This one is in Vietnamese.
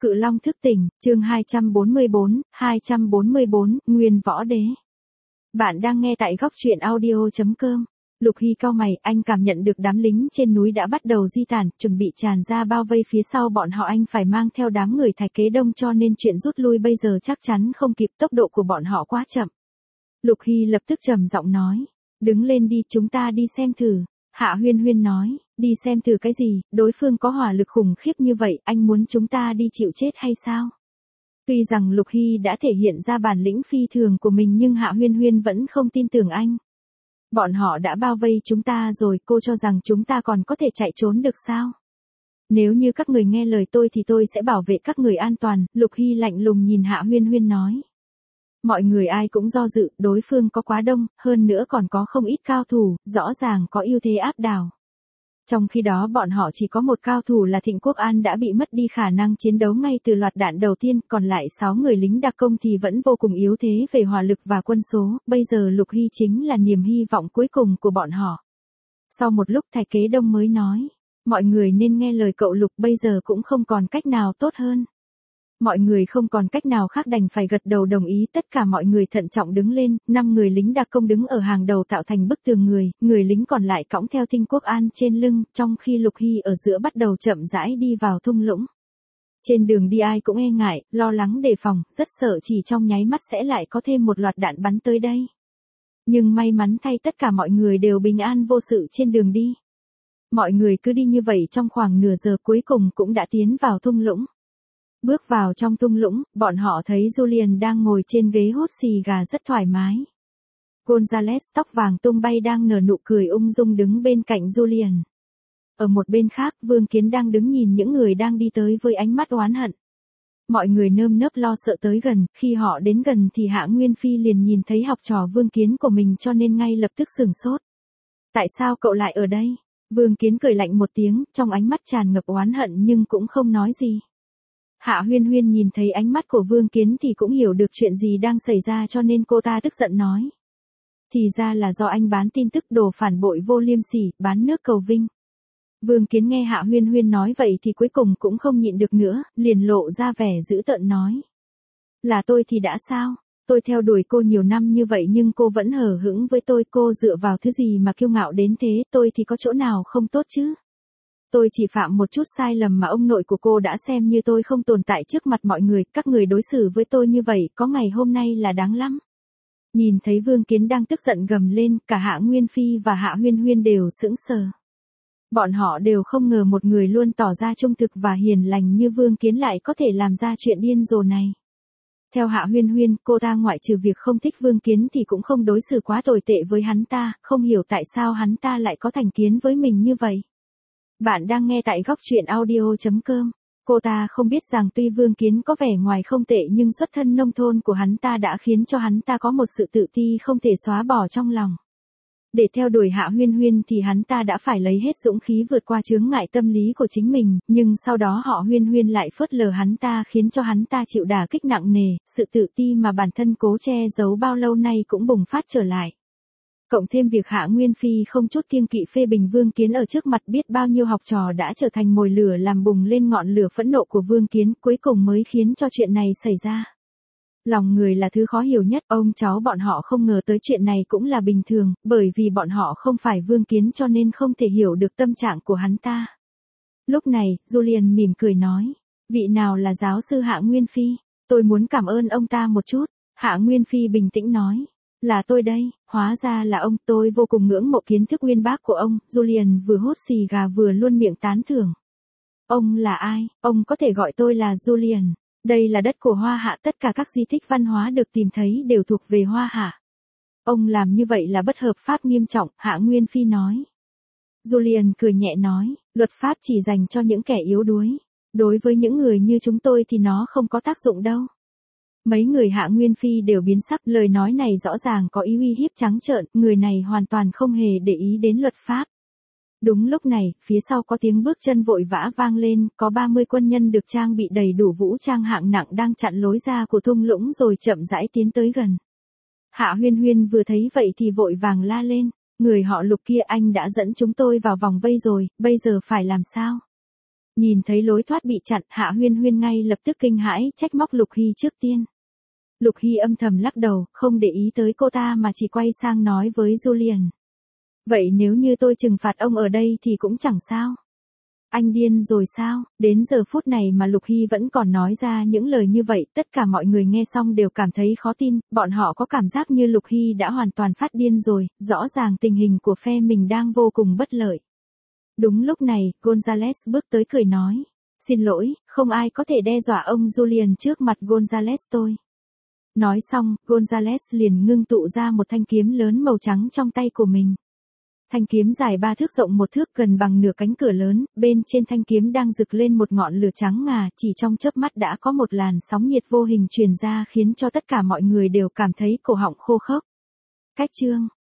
Cự Long thức tỉnh, chương 244, Nguyên Võ Đế. Bạn đang nghe tại góc truyện audio.com. Lục Hy cau mày, anh cảm nhận được đám lính trên núi đã bắt đầu di tản, chuẩn bị tràn ra bao vây phía sau bọn họ. Anh phải mang theo đám người Thạch Kế Đông, cho nên chuyện rút lui bây giờ chắc chắn không kịp, tốc độ của bọn họ quá chậm. Lục Hy lập tức trầm giọng nói, đứng lên đi, chúng ta đi xem thử. Hạ Huyên Huyên nói, đi xem thử cái gì, đối phương có hỏa lực khủng khiếp như vậy, anh muốn chúng ta đi chịu chết hay sao? Tuy rằng Lục Hy đã thể hiện ra bản lĩnh phi thường của mình nhưng Hạ Huyên Huyên vẫn không tin tưởng anh. Bọn họ đã bao vây chúng ta rồi, cô cho rằng chúng ta còn có thể chạy trốn được sao? Nếu như các người nghe lời tôi thì tôi sẽ bảo vệ các người an toàn, Lục Hy lạnh lùng nhìn Hạ Huyên Huyên nói. Mọi người ai cũng do dự, đối phương có quá đông, hơn nữa còn có không ít cao thủ, rõ ràng có ưu thế áp đảo. Trong khi đó bọn họ chỉ có một cao thủ là Thịnh Quốc An đã bị mất đi khả năng chiến đấu ngay từ loạt đạn đầu tiên, còn lại 6 người lính đặc công thì vẫn vô cùng yếu thế về hỏa lực và quân số, bây giờ Lục Hy chính là niềm hy vọng cuối cùng của bọn họ. Sau một lúc Thạch Kế Đông mới nói, mọi người nên nghe lời cậu Lục, bây giờ cũng không còn cách nào tốt hơn. Mọi người không còn cách nào khác đành phải gật đầu đồng ý, tất cả mọi người thận trọng đứng lên, 5 người lính đặc công đứng ở hàng đầu tạo thành bức tường người lính còn lại cõng theo Thinh Quốc An trên lưng, trong khi Lục Hy ở giữa bắt đầu chậm rãi đi vào thung lũng. Trên đường đi ai cũng e ngại, lo lắng đề phòng, rất sợ chỉ trong nháy mắt sẽ lại có thêm một loạt đạn bắn tới đây. Nhưng may mắn thay tất cả mọi người đều bình an vô sự trên đường đi. Mọi người cứ đi như vậy trong khoảng nửa giờ cuối cùng cũng đã tiến vào thung lũng. Bước vào trong thung lũng, bọn họ thấy Julian đang ngồi trên ghế hút xì gà rất thoải mái. Gonzales tóc vàng tung bay đang nở nụ cười ung dung đứng bên cạnh Julian. Ở một bên khác, Vương Kiến đang đứng nhìn những người đang đi tới với ánh mắt oán hận. Mọi người nơm nớp lo sợ tới gần, khi họ đến gần thì Hạ Nguyên Phi liền nhìn thấy học trò Vương Kiến của mình cho nên ngay lập tức sửng sốt. Tại sao cậu lại ở đây? Vương Kiến cười lạnh một tiếng, trong ánh mắt tràn ngập oán hận nhưng cũng không nói gì. Hạ Huyên Huyên nhìn thấy ánh mắt của Vương Kiến thì cũng hiểu được chuyện gì đang xảy ra cho nên cô ta tức giận nói. Thì ra là do anh bán tin tức đồ phản bội vô liêm sỉ, bán nước cầu vinh. Vương Kiến nghe Hạ Huyên Huyên nói vậy thì cuối cùng cũng không nhịn được nữa, liền lộ ra vẻ dữ tợn nói. Là tôi thì đã sao? Tôi theo đuổi cô nhiều năm như vậy nhưng cô vẫn hờ hững với tôi, cô dựa vào thứ gì mà kiêu ngạo đến thế, tôi thì có chỗ nào không tốt chứ? Tôi chỉ phạm một chút sai lầm mà ông nội của cô đã xem như tôi không tồn tại trước mặt mọi người, các người đối xử với tôi như vậy, có ngày hôm nay là đáng lắm. Nhìn thấy Vương Kiến đang tức giận gầm lên, cả Hạ Nguyên Phi và Hạ Huyên Huyên đều sững sờ. Bọn họ đều không ngờ một người luôn tỏ ra trung thực và hiền lành như Vương Kiến lại có thể làm ra chuyện điên rồ này. Theo Hạ Huyên Huyên, cô ta ngoại trừ việc không thích Vương Kiến thì cũng không đối xử quá tồi tệ với hắn ta, không hiểu tại sao hắn ta lại có thành kiến với mình như vậy. Bạn đang nghe tại góc truyện audio.com. Cô ta không biết rằng tuy Vương Kiến có vẻ ngoài không tệ nhưng xuất thân nông thôn của hắn ta đã khiến cho hắn ta có một sự tự ti không thể xóa bỏ trong lòng. Để theo đuổi Hạ Huyên Huyên thì hắn ta đã phải lấy hết dũng khí vượt qua chướng ngại tâm lý của chính mình, nhưng sau đó họ Huyên Huyên lại phớt lờ hắn ta khiến cho hắn ta chịu đả kích nặng nề, sự tự ti mà bản thân cố che giấu bao lâu nay cũng bùng phát trở lại. Cộng thêm việc Hạ Nguyên Phi không chút kiêng kỵ phê bình Vương Kiến ở trước mặt biết bao nhiêu học trò đã trở thành mồi lửa làm bùng lên ngọn lửa phẫn nộ của Vương Kiến, cuối cùng mới khiến cho chuyện này xảy ra. Lòng người là thứ khó hiểu nhất, ông cháu bọn họ không ngờ tới chuyện này cũng là bình thường, bởi vì bọn họ không phải Vương Kiến cho nên không thể hiểu được tâm trạng của hắn ta. Lúc này, Julian mỉm cười nói, vị nào là giáo sư Hạ Nguyên Phi? Tôi muốn cảm ơn ông ta một chút. Hạ Nguyên Phi bình tĩnh nói. Là tôi đây, hóa ra là ông, tôi vô cùng ngưỡng mộ kiến thức uyên bác của ông, Julian vừa hút xì gà vừa luôn miệng tán thưởng. Ông là ai? Ông có thể gọi tôi là Julian. Đây là đất của Hoa Hạ, tất cả các di tích văn hóa được tìm thấy đều thuộc về Hoa Hạ. Ông làm như vậy là bất hợp pháp nghiêm trọng, Hạ Nguyên Phi nói. Julian cười nhẹ nói, luật pháp chỉ dành cho những kẻ yếu đuối. Đối với những người như chúng tôi thì nó không có tác dụng đâu. Mấy người Hạ Nguyên Phi đều biến sắc, lời nói này rõ ràng có ý uy hiếp trắng trợn, người này hoàn toàn không hề để ý đến luật pháp. Đúng lúc này, phía sau có tiếng bước chân vội vã vang lên, có 30 quân nhân được trang bị đầy đủ vũ trang hạng nặng đang chặn lối ra của thung lũng rồi chậm rãi tiến tới gần. Hạ Huyên Huyên vừa thấy vậy thì vội vàng la lên, người họ Lục kia, anh đã dẫn chúng tôi vào vòng vây rồi, bây giờ phải làm sao? Nhìn thấy lối thoát bị chặn, Hạ Huyên Huyên ngay lập tức kinh hãi, trách móc Lục Hy trước tiên. Lục Hy âm thầm lắc đầu, không để ý tới cô ta mà chỉ quay sang nói với Julian. Vậy nếu như tôi trừng phạt ông ở đây thì cũng chẳng sao. Anh điên rồi sao? Đến giờ phút này mà Lục Hy vẫn còn nói ra những lời như vậy, tất cả mọi người nghe xong đều cảm thấy khó tin, bọn họ có cảm giác như Lục Hy đã hoàn toàn phát điên rồi, rõ ràng tình hình của phe mình đang vô cùng bất lợi. Đúng lúc này, Gonzales bước tới cười nói. Xin lỗi, không ai có thể đe dọa ông Julian trước mặt Gonzales tôi. Nói xong, Gonzales liền ngưng tụ ra một thanh kiếm lớn màu trắng trong tay của mình. Thanh kiếm dài 3 thước rộng 1 thước gần bằng nửa cánh cửa lớn, bên trên thanh kiếm đang rực lên một ngọn lửa trắng ngà, chỉ trong chớp mắt đã có một làn sóng nhiệt vô hình truyền ra khiến cho tất cả mọi người đều cảm thấy cổ họng khô khốc. Cách chương